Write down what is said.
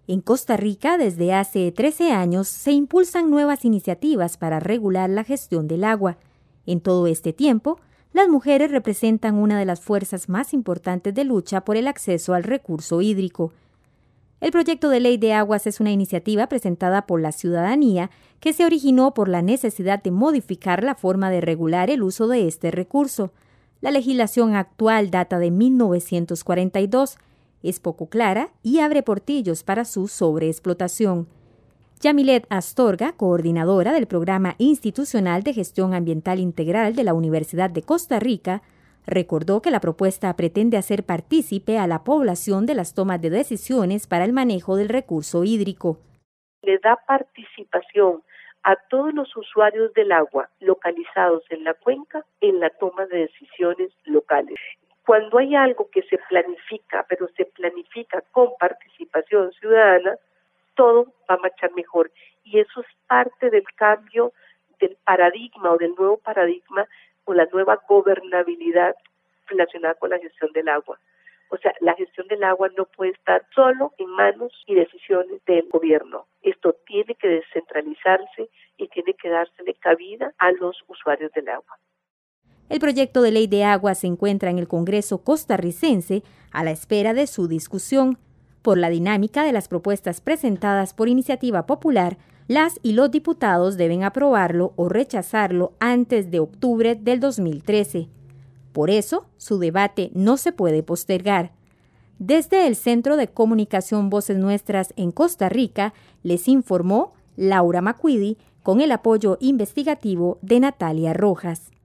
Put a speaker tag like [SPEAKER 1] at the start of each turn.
[SPEAKER 1] En Costa Rica, desde hace 13 años, se impulsan nuevas iniciativas para regular la gestión del agua. En todo este tiempo, las mujeres representan una de las fuerzas más importantes de lucha por el acceso al recurso hídrico. El proyecto de ley de aguas es una iniciativa presentada por la ciudadanía que se originó por la necesidad de modificar la forma de regular el uso de este recurso. La legislación actual data de 1942, es poco clara y abre portillos para su sobreexplotación. Yamilet Astorga, coordinadora del Programa Institucional de Gestión Ambiental Integral de la Universidad de Costa Rica, recordó que la propuesta pretende hacer partícipe a la población de las tomas de decisiones para el manejo del recurso hídrico.
[SPEAKER 2] Le da participación a todos los usuarios del agua localizados en la cuenca en la toma de decisiones locales. Cuando hay algo que se planifica, pero se planifica con participación ciudadana, todo va a marchar mejor. Y eso es parte del cambio del paradigma o del nuevo paradigma o la nueva gobernabilidad relacionada con la gestión del agua. O sea, la gestión del agua no puede estar solo en manos y decisiones del gobierno. Esto tiene que descentralizarse y tiene que dársele cabida a los usuarios del agua.
[SPEAKER 1] El proyecto de ley de agua se encuentra en el Congreso costarricense a la espera de su discusión. Por la dinámica de las propuestas presentadas por iniciativa popular, las y los diputados deben aprobarlo o rechazarlo antes de octubre del 2013. Por eso, su debate no se puede postergar. Desde el Centro de Comunicación Voces Nuestras en Costa Rica, les informó Laura Macuidi con el apoyo investigativo de Natalia Rojas.